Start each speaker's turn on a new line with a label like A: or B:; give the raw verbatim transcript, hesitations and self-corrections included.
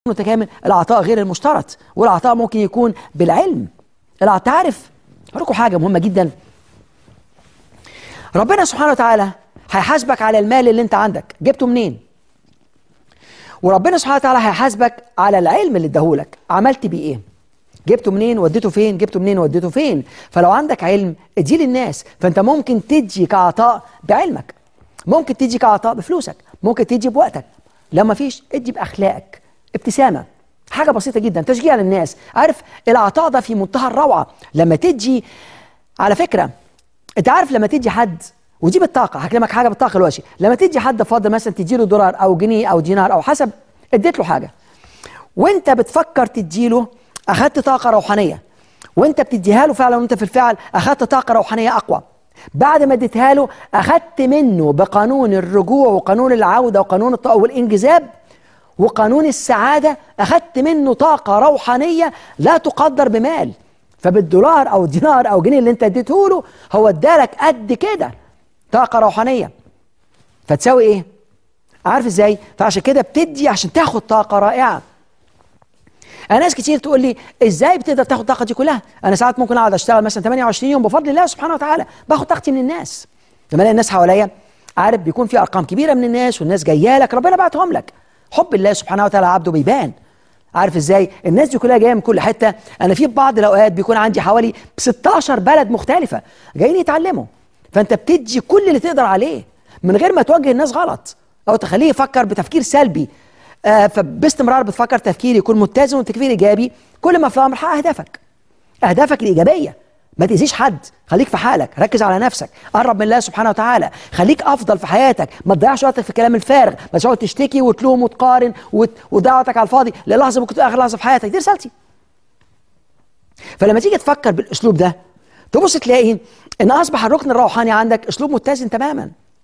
A: متكامل. العطاء غير المشترط، والعطاء ممكن يكون بالعلم. العطاء، تعرف هقول لكم حاجه مهمه جدا. ربنا سبحانه وتعالى هيحاسبك على المال اللي انت عندك جبته منين، وربنا سبحانه وتعالى هيحاسبك على العلم اللي اداهولك عملت بيه ايه، جبته منين وديته فين، جبته منين وديته فين. فلو عندك علم اديه للناس. فانت ممكن تدي كعطاء بعلمك، ممكن تدي كعطاء بفلوسك، ممكن تدي بوقتك. لو ما فيش ادي باخلاقك، ابتسامه، حاجه بسيطه جدا، تشجيع للناس. عارف العطاء ده في منتهى الروعه لما تدي. على فكره انت عارف لما تدي حد، ودي بالطاقه، هكلمك حاجه بالطاقه دلوقتي. لما تدي حد فاضل مثلا تديله دولار او جنيه او دينار او حسب اديت له حاجه، وانت بتفكر تديله اخذت طاقه روحانيه، وانت بتديها له فعلا وانت في الفعل اخذت طاقه روحانيه اقوى. بعد ما اديتها له اخذت منه بقانون الرجوع وقانون العوده وقانون الطاقه والانجذاب وقانون السعاده، اخذت منه طاقه روحانيه لا تقدر بمال. فبالدولار او الدينار او الجنيه اللي انت اديته له هو ادالك قد كده طاقه روحانيه. فتساوي ايه؟ عارف ازاي؟ فعشان كده بتدي عشان تاخد طاقه رائعه. انا ناس كتير تقول لي ازاي بتقدر تاخد الطاقه دي كلها؟ انا ساعات ممكن اقعد اشتغل مثلا ثمانية وعشرين يوم بفضل الله سبحانه وتعالى، باخد طاقتي من الناس. لما الاقي الناس حواليا، عارف بيكون في ارقام كبيره من الناس والناس جايه لك، ربنا بعتهم لك. حب الله سبحانه وتعالى عبده بيبان. عارف ازاي؟ الناس دي كلها جايه من كل حته. انا في بعض الاوقات بيكون عندي حوالي ستاشر بلد مختلفه جايين يتعلموا. فانت بتدي كل اللي تقدر عليه من غير ما توجه الناس غلط او تخليه يفكر بتفكير سلبي. آه فباستمرار بتفكر تفكير يكون متزن وتفكير ايجابي. كل ما في الامر حقق اهدافك، اهدافك الايجابيه. ما تاذيش حد، خليك في حالك، ركز على نفسك، قرب من الله سبحانه وتعالى، خليك افضل في حياتك، ما تضيعش وقتك في الكلام الفارغ، ما تقعد تشتكي وتلوم وتقارن وتضيع وقتك على الفاضي. للحظه ممكن تبقى اخر لحظه في حياتك. دي رسالتي. فلما تيجي تفكر بالاسلوب ده تبص تلاقي ان اصبح الركن الروحاني عندك اسلوب متزن تماما.